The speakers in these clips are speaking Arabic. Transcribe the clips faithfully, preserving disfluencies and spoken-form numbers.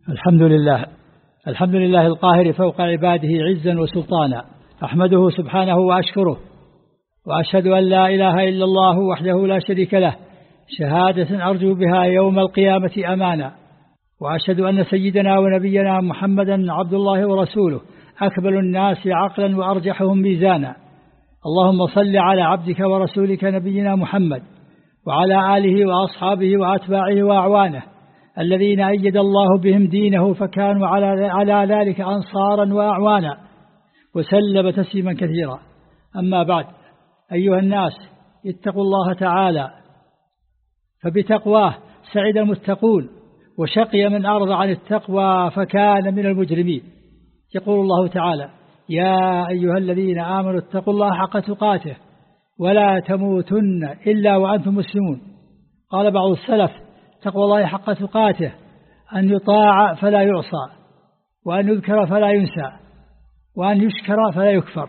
الحمد لله الحمد لله القاهر فوق عباده عزا وسلطانا، أحمده سبحانه وأشكره، وأشهد أن لا إله إلا الله وحده لا شريك له شهادة أرجو بها يوم القيامة أمانا، وأشهد أن سيدنا ونبينا محمدا عبد الله ورسوله أكبر الناس عقلا وأرجحهم ميزانا. اللهم صل على عبدك ورسولك نبينا محمد وعلى آله وأصحابه وأتباعه وأعوانه الذين أيد الله بهم دينه فكانوا على ذلك أنصارا وأعوانا، وسلم تسليما كثيرا. أما بعد، أيها الناس، اتقوا الله تعالى، فبتقواه سعد المتقون وشقي من أعرض عن التقوى فكان من المجرمين. يقول الله تعالى: يا أيها الذين آمنوا اتقوا الله حق تقاته ولا تموتن إلا وأنتم مسلمون. قال بعض السلف: تقوى الله حق تقاته أن يطاع فلا يعصى، وأن يذكر فلا ينسى، وأن يشكر فلا يكفر.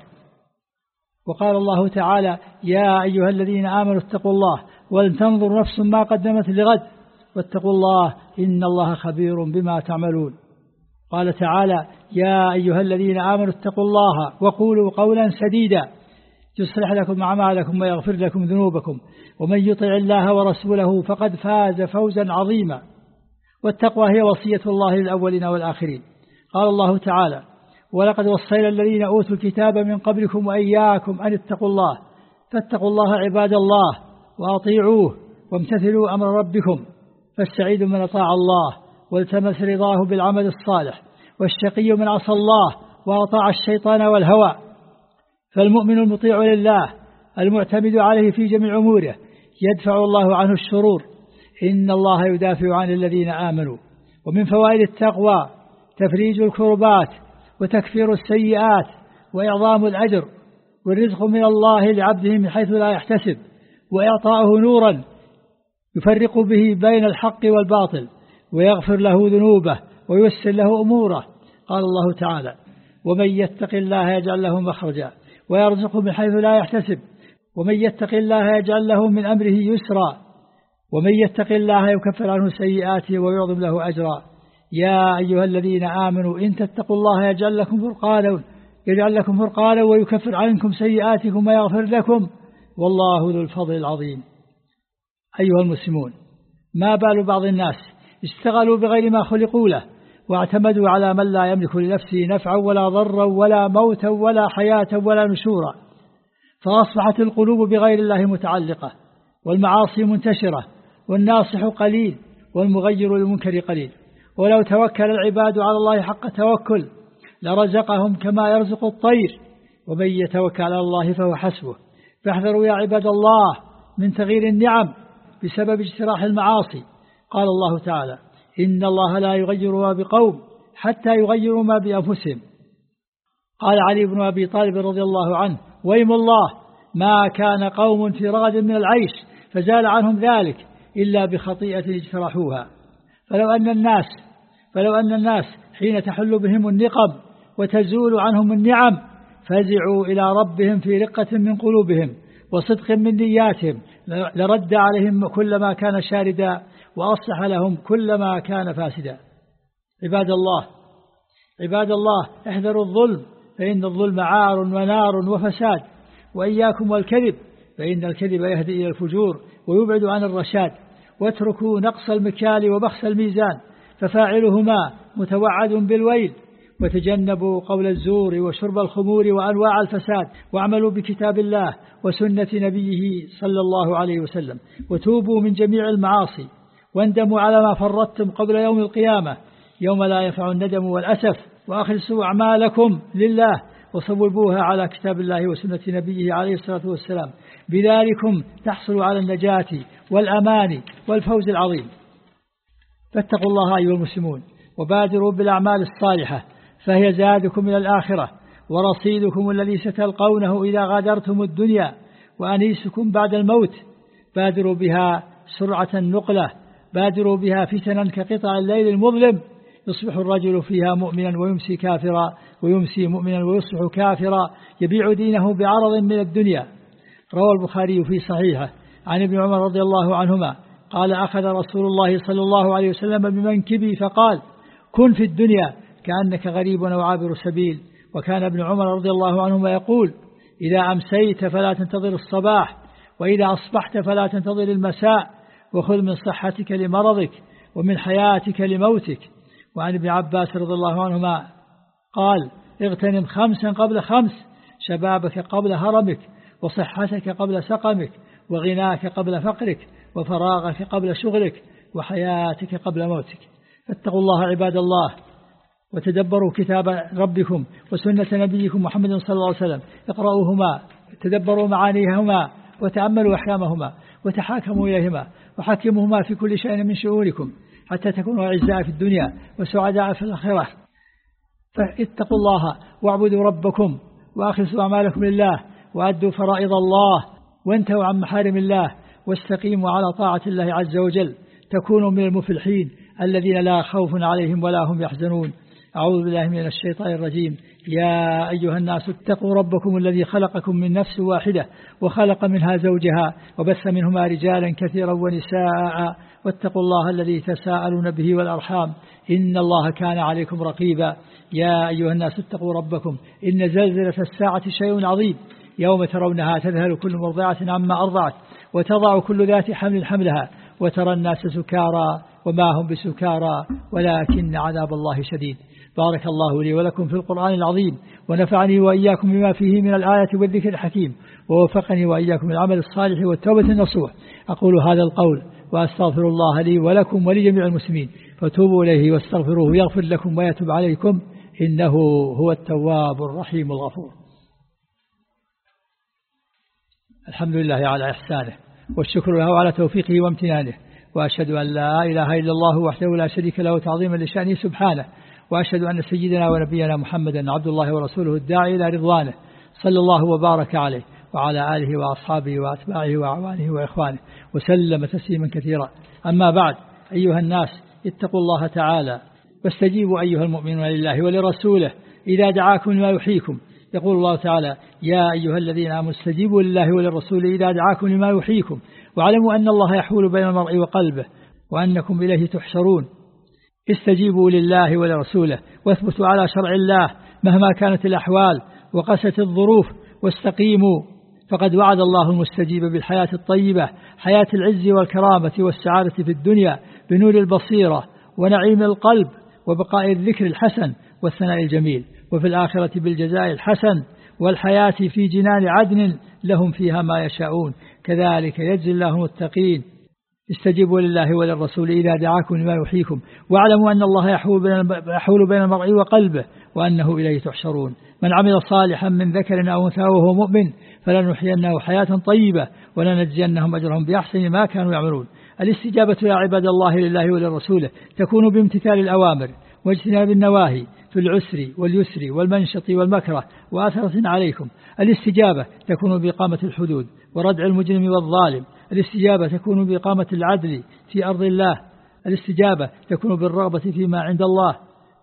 وقال الله تعالى: يا أيها الذين آمنوا اتقوا الله ولتنظر نفس ما قدمت لغد واتقوا الله إن الله خبير بما تعملون. قال تعالى: يا أيها الذين آمنوا اتقوا الله وقولوا قولا سديدا يصلح لكم أعمالكم ويغفر لكم ذنوبكم ومن يطع الله ورسوله فقد فاز فوزا عظيما. والتقوى هي وصية الله للأولين والآخرين. قال الله تعالى: ولقد وصينا الذين أوتوا الكتاب من قبلكم وإياكم أن اتقوا الله فاتقوا الله عباد الله وأطيعوه وامتثلوا أمر ربكم. فالسعيد من أطاع الله والتمس رضاه بالعمل الصالح، والشقي من عصى الله وأطاع الشيطان والهوى. فالمؤمن المطيع لله المعتمد عليه في جميع أموره يدفع الله عنه الشرور. إن الله يدافع عن الذين آمنوا. ومن فوائد التقوى تفريج الكربات وتكفير السيئات وإعظام الأجر، والرزق من الله لعبده من حيث لا يحتسب، وإعطاؤه نورا يفرق به بين الحق والباطل، ويغفر له ذنوبه وييسر له أموره. قال الله تعالى: ومن يتق الله يجعل له مخرجا ويرزقه من حيث لا يحتسب ومن يتق الله يجعل له من أمره يسرا ومن يتق الله يكفر عنه سيئاته ويعظم له أجرا. يا أيها الذين آمنوا إن تتقوا الله يجعل لكم فرقانا يجعل لكم فرقانا ويكفر عنكم سيئاتكم ويغفر لكم والله ذو الفضل العظيم. أيها المسلمون، ما بال بعض الناس اشتغلوا بغير ما خلقوا له واعتمدوا على من لا يملك لنفسه نفعا ولا ضرا ولا موتا ولا حياة ولا نشورا، فأصبحت القلوب بغير الله متعلقة، والمعاصي منتشرة، والناصح قليل، والمغير للمنكر قليل. ولو توكل العباد على الله حق توكل لرزقهم كما يرزق الطير، ومن يتوكل على الله فهو حسبه. فاحذروا يا عباد الله من تغيير النعم بسبب اجتراح المعاصي. قال الله تعالى: إن الله لا يغير ما بقوم حتى يغيروا ما بأنفسهم. قال علي بن أبي طالب رضي الله عنه: ويم الله ما كان قوم في رغد من العيش فزال عنهم ذلك إلا بخطيئة اجترحوها. فلو أن الناس فلو أن الناس حين تحل بهم النقم وتزول عنهم النعم فزعوا إلى ربهم في رقة من قلوبهم وصدق من نياتهم لرد عليهم كل ما كان شاردا وأصلح لهم كل ما كان فاسدا. عباد الله عباد الله احذروا الظلم، فإن الظلم عار ونار وفساد. وإياكم والكذب، فإن الكذب يهدي إلى الفجور ويبعد عن الرشاد. واتركوا نقص المكيال وبخس الميزان، ففاعلهما متوعد بالويل. وتجنبوا قول الزور وشرب الخمور وأنواع الفساد، واعملوا بكتاب الله وسنة نبيه صلى الله عليه وسلم، وتوبوا من جميع المعاصي، واندموا على ما فرطتم قبل يوم القيامة يوم لا ينفع الندم والأسف. وأخلصوا أعمالكم لله وصوبوها على كتاب الله وسنة نبيه عليه الصلاة والسلام، بذلكم تحصلوا على النجاة والأمان والفوز العظيم. فاتقوا الله أيها المسلمون وبادروا بالأعمال الصالحة، فهي زادكم إلى الآخرة ورصيدكم الذي ستلقونه إذا غادرتم الدنيا، وأنيسكم بعد الموت. بادروا بها سرعة النقلة، بادروا بها فتنا كقطع الليل المظلم، يصبح الرجل فيها مؤمنا ويمسي كافرا، ويمسي مؤمنا ويصبح كافرا، يبيع دينه بعرض من الدنيا. روى البخاري في صحيحه عن ابن عمر رضي الله عنهما قال: أخذ رسول الله صلى الله عليه وسلم بمنكبي فقال: كن في الدنيا كأنك غريب أو عابر سبيل. وكان ابن عمر رضي الله عنهما يقول: إذا أمسيت فلا تنتظر الصباح، وإذا أصبحت فلا تنتظر المساء، وخذ من صحتك لمرضك ومن حياتك لموتك. وعن ابن عباس رضي الله عنهما قال: اغتنم خمسا قبل خمس، شبابك قبل هرمك، وصحتك قبل سقمك، وغناك قبل فقرك، وفراغك قبل شغلك، وحياتك قبل موتك. فاتقوا الله عباد الله، وتدبروا كتاب ربكم وسنة نبيكم محمد صلى الله عليه وسلم. اقرأوهما، تدبروا معانيهما، وتأملوا أحكامهما، وتحاكموا إليهما، وحكموهما في كل شيء من شؤونكم، حتى تكونوا أعزاء في الدنيا وسعداء في الآخرة. فاتقوا الله واعبدوا ربكم، وأخلصوا أعمالكم لله، وأدوا فرائض الله، وانتهوا عن محارم الله، واستقيموا على طاعة الله عز وجل، تكونوا من المفلحين الذين لا خوف عليهم ولا هم يحزنون. أعوذ بالله من الشيطان الرجيم. يا أيها الناس اتقوا ربكم الذي خلقكم من نفس واحدة وخلق منها زوجها وبث منهما رجالا كثيرا ونساء، واتقوا الله الذي تساءلون به والأرحام، إن الله كان عليكم رقيبا. يا أيها الناس اتقوا ربكم إن زلزلة الساعة شيء عظيم، يوم ترونها تذهل كل مرضعة عما أرضعت، وتضع كل ذات حمل حملها، وترى الناس سكارى وما هم بسكارى ولكن عذاب الله شديد. بارك الله لي ولكم في القرآن العظيم، ونفعني وإياكم بما فيه من الآية والذكر الحكيم، ووفقني وإياكم العمل الصالح والتوبة النصوح. أقول هذا القول وأستغفر الله لي ولكم ولجميع المسلمين، فتوبوا إليه واستغفروه يغفر لكم ويتوب عليكم، إنه هو التواب الرحيم الغفور. الحمد لله على إحسانه، والشكر له على توفيقه وامتنانه، وأشهد أن لا إله إلا الله وحده لا شريك له تعظيما لشأنه سبحانه، وأشهد أن سيدنا ونبينا محمدا عبد الله ورسوله الداعي إلى رضوانه، صلى الله وبارك عليه وعلى آله وأصحابه وأتباعه وأعوانه وإخوانه وسلم تسليما كثيرا. أما بعد، أيها الناس اتقوا الله تعالى واستجيبوا أيها المؤمنون لله ولرسوله إذا دعاكم لما يحييكم. يقول الله تعالى: يا أيها الذين آمنوا استجيبوا لله وللرسول إذا دعاكم لما يحييكم، واعلموا أن الله يحول بين المرء وقلبه وأنكم إليه تحشرون. استجيبوا لله ولرسوله، واثبتوا على شرع الله مهما كانت الأحوال وقست الظروف، واستقيموا، فقد وعد الله المستجيب بالحياة الطيبة، حياة العز والكرامة والسعادة في الدنيا بنور البصيرة ونعيم القلب وبقاء الذكر الحسن والثناء الجميل، وفي الآخرة بالجزاء الحسن والحياة في جنان عدن لهم فيها ما يشاءون، كذلك يجزي الله المتقين. استجيبوا لله وللرسول إذا دعاكم لما يحييكم، واعلموا أن الله يحول بين المرء وقلبه وأنه إليه تحشرون. من عمل صالحا من ذكر أو أنثى وهو مؤمن فلنحيينه حياة طيبة ولنجزينهم أجرهم بأحسن ما كانوا يعملون. الاستجابة يا عباد الله لله وللرسول تكون بامتثال الأوامر واجتناب النواهي في العسر واليسر والمنشط والمكره وأثرة عليكم. الاستجابة تكون بإقامة الحدود وردع المجرم والظالم. الاستجابة تكون بإقامة العدل في أرض الله. الاستجابة تكون بالرغبة فيما عند الله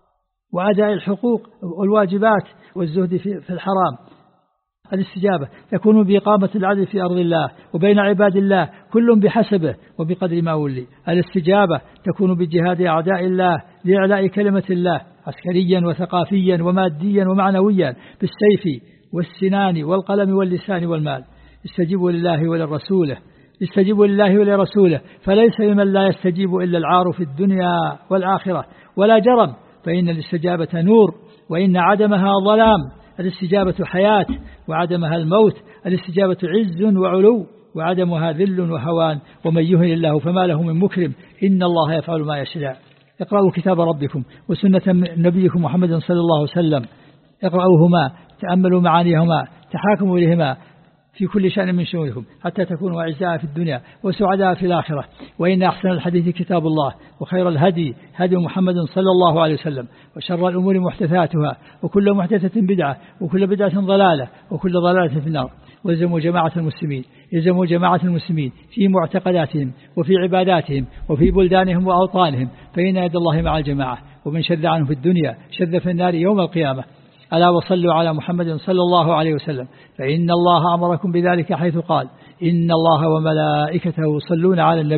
وأداء الحقوق والواجبات والزهد في الحرام. الاستجابة تكون بإقامة العدل في أرض الله وبين عباد الله كل بحسبه وبقدر ما ولي. الاستجابة تكون بجهاد أعداء الله لإعلاء كلمة الله عسكريا وثقافيا وماديا ومعنويا بالسيف والسنان والقلم واللسان والمال. استجيبوا لله وللرسوله استجيبوا لله ولرسوله فليس لمن لا يستجيب إلا العار في الدنيا والآخرة، ولا جرم، فإن الاستجابة نور وإن عدمها ظلام. الاستجابة حياة وعدمها الموت. الاستجابة عز وعلو وعدمها ذل وهوان. ومن يهن الله فما له من مكرم، إن الله يفعل ما يشاء. اقرأوا كتاب ربكم وسنة نبيكم محمد صلى الله عليه وسلم، اقرأوهما، تأملوا معانيهما، تحاكموا إليهما في كل شأن من شؤونكم، حتى تكونوا أعزاء في الدنيا وسعداء في الآخرة. وإن أحسن الحديث كتاب الله، وخير الهدي هدي محمد صلى الله عليه وسلم، وشر الأمور محدثاتها، وكل محدثة بدعة، وكل بدعة ضلالة، وكل ضلالة في النار. والزموا جماعة المسلمين يلزموا جماعة المسلمين في معتقداتهم وفي عباداتهم وفي بلدانهم وأوطانهم، فإن يد الله مع الجماعة، ومن شذ عنه في الدنيا شذ في النار يوم القيامة. ألا وصلوا على محمد صلى الله عليه وسلم، فإن الله أمركم بذلك حيث قال: إن الله وملائكته يصلون على النبي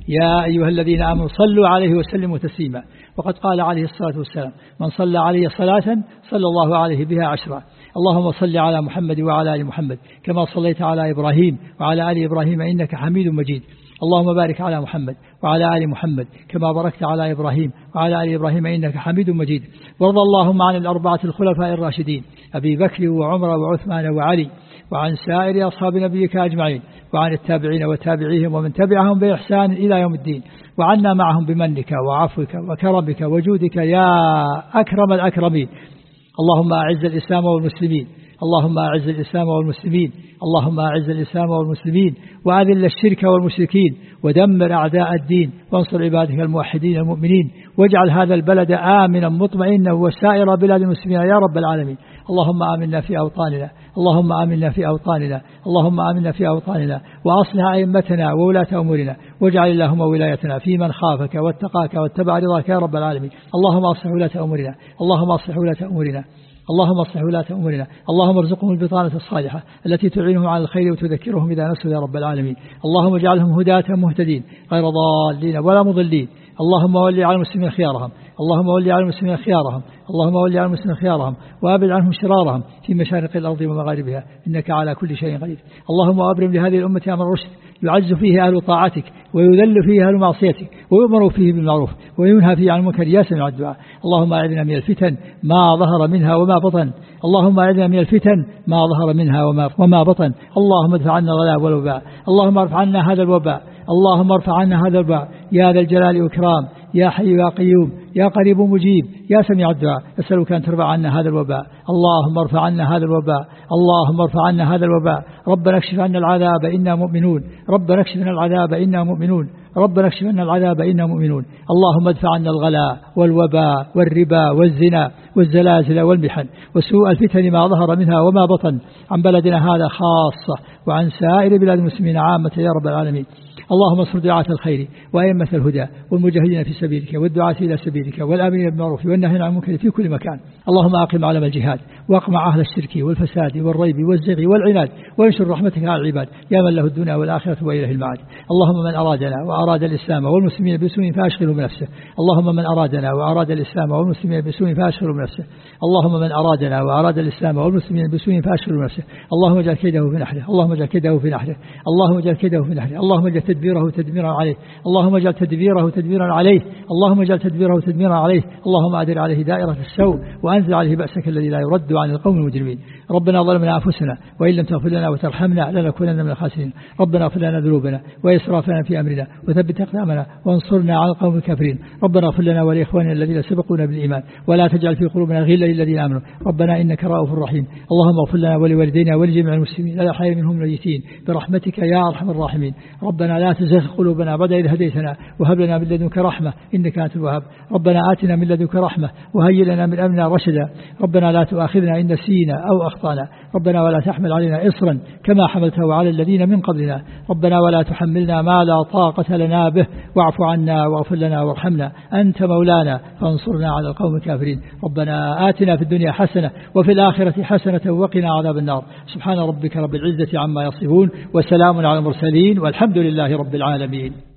يا أيها الذين آمنوا صلوا عليه وسلموا تسليما. وقد قال عليه الصلاة والسلام من صلى عليه صلاة صلى الله عليه بها عشرا. اللهم صل على محمد وعلى آل محمد كما صليت على إبراهيم وعلى آل إبراهيم إنك حميد مجيد. اللهم بارك على محمد وعلى آل محمد كما باركت على إبراهيم وعلى آل إبراهيم إنك حميد مجيد. وارض اللهم عن الأربعة الخلفاء الراشدين أبي بكر وعمر وعثمان وعلي وعن سائر أصحاب نبيك أجمعين وعن التابعين وتابعيهم ومن تبعهم بإحسان إلى يوم الدين وعنا معهم بمنك وعفوك وكرمك وجودك يا أكرم الأكرمين. اللهم أعز الإسلام والمسلمين اللهم أعز الإسلام والمسلمين اللهم أعز الإسلام والمسلمين وأذل الشرك والمشركين ودمر أعداء الدين وانصر عبادك الموحدين المؤمنين واجعل هذا البلد آمنا مطمئنا وسائر بلاد المسلمين يا رب العالمين. اللهم آمنا في أوطاننا اللهم آمنا في أوطاننا اللهم آمنا في أوطاننا وأصلح أئمتنا وولاة أمورنا واجعل اللهم ولايتنا في من خافك واتقاك واتبع رضاك يا رب العالمين. اللهم أصلح ولاة أمورنا اللهم أصلح ولاة أمورنا اللهم اصلح ولاة أمورنا اللهم ارزقهم البطانة الصالحة التي تعينهم على الخير وتذكرهم إذا نسوا يا رب العالمين. اللهم اجعلهم هداة مهتدين غير ضالين ولا مضلين. اللهم ولي على المسلمين خيارهم اللهم ولي على المسلمين خيارهم اللهم ولي على المسلمين خيارهم وأبعد عنهم شرارهم في مشارق الأرض ومغاربها إنك على كل شيء قدير. اللهم أبرم لهذه الأمة أمر رشد يعز فيه أهل طاعتك ويذل فيه أهل معصيتك ويؤمر فيه بالمعروف وينهى فيه عن المنكر يا سميع الدعاء. اللهم أعذنا من الفتن ما ظهر منها وما بطن اللهم أعذنا من الفتن ما ظهر منها وما, وما بطن. اللهم ادفع عنا الغلاء والوباء اللهم ارفع عنا هذا الوباء اللهم ارفع عنا هذا الوباء يا ذا الجلال والإكرام يا حي يا قيوم يا قريب مجيب يا سميع الدعاء. أسألك أن ترفع عنا هذا الوباء اللهم ارفع عنا هذا الوباء اللهم ارفع عنا هذا الوباء. ربنا اكشف عنا العذاب إنا مؤمنون ربنا اكشف عنا العذاب إنا مؤمنون ربنا اكشف عنا العذاب إنا مؤمنون. اللهم ادفع عنا الغلاء والوباء والربا والزنا والزلازل والمحن وسوء الفتن ما ظهر منها وما بطن عن بلدنا هذا خاصة وعن سائر بلاد المسلمين عامة يا رب العالمين. اللهم انصر دعاة الخير وأئمة الهدى والمجاهدين في سبيلك والدعاة إلى سبيلك والآمرين بالمعروف والنهين عن المنكر في كل مكان. اللهم أقم علم الجهاد واقمع أهل الشرك والفساد والريب والزغي والعناد وانشر رحمتك على العباد يا من له الدنيا والآخرة وإليه المعاد. اللهم من أرادنا وأراد الإسلام والمسلمين بسوء فأشغله بنفسه اللهم من أرادنا وأراد الإسلام والمسلمين بسوء فأشغله بنفسه اللهم من أرادنا وأراد الإسلام والمسلمين بسوء فأشغله بنفسه اللهم اجعل كيده في نحره اللهم اجعل كيده في نحره اللهم اجعل كيده في نحره اللهم اجعل تدبيره تدميرا عليه اللهم اجعل تدبيره تدميرا عليه اللهم اجعل تدبيره تدميرا عليه اللهم أدر عليه دائرة السوء وأنزل عليه بأسك الذي لا يرد عن القوم المجرمين. ربنا ظلمنا أنفسنا وإن لم تغفر لنا وترحمنا لنكونن من الخاسرين. ربنا اغفر لنا ذنوبنا وإسرافنا في أمرنا وثبت أقدامنا وانصرنا على القوم الكافرين. ربنا اغفر لنا ولإخواننا الذين سبقونا بالإيمان ولا تجعل في قلوبنا غلا للذين آمنوا ربنا إنك رؤوف رحيم. اللهم اغفر لنا ولوالدينا ولجميع المسلمين الأحياء منهم الميتين برحمتك يا أرحم الراحمين. ربنا لا تزغ قلوبنا بعد إذ هديتنا وهب لنا من لدنك رحمة إنك أنت الوهاب. ربنا آتنا من لدنك رحمة وهيئ لنا من أمرنا رشدا. ربنا لا تؤاخذنا إن نسينا أو أخطأنا ربنا ولا تحمل علينا إصرا كما حملته على الذين من قبلنا ربنا ولا تحملنا ما لا طاقة لنا به واعف عنا واغفر لنا وارحمنا أنت مولانا فانصرنا على القوم الكافرين. ربنا آتنا في الدنيا حسنة وفي الآخرة حسنة وقنا عذاب النار. سبحان ربك رب العزة عما يصفون وسلام على المرسلين والحمد لله رب العالمين.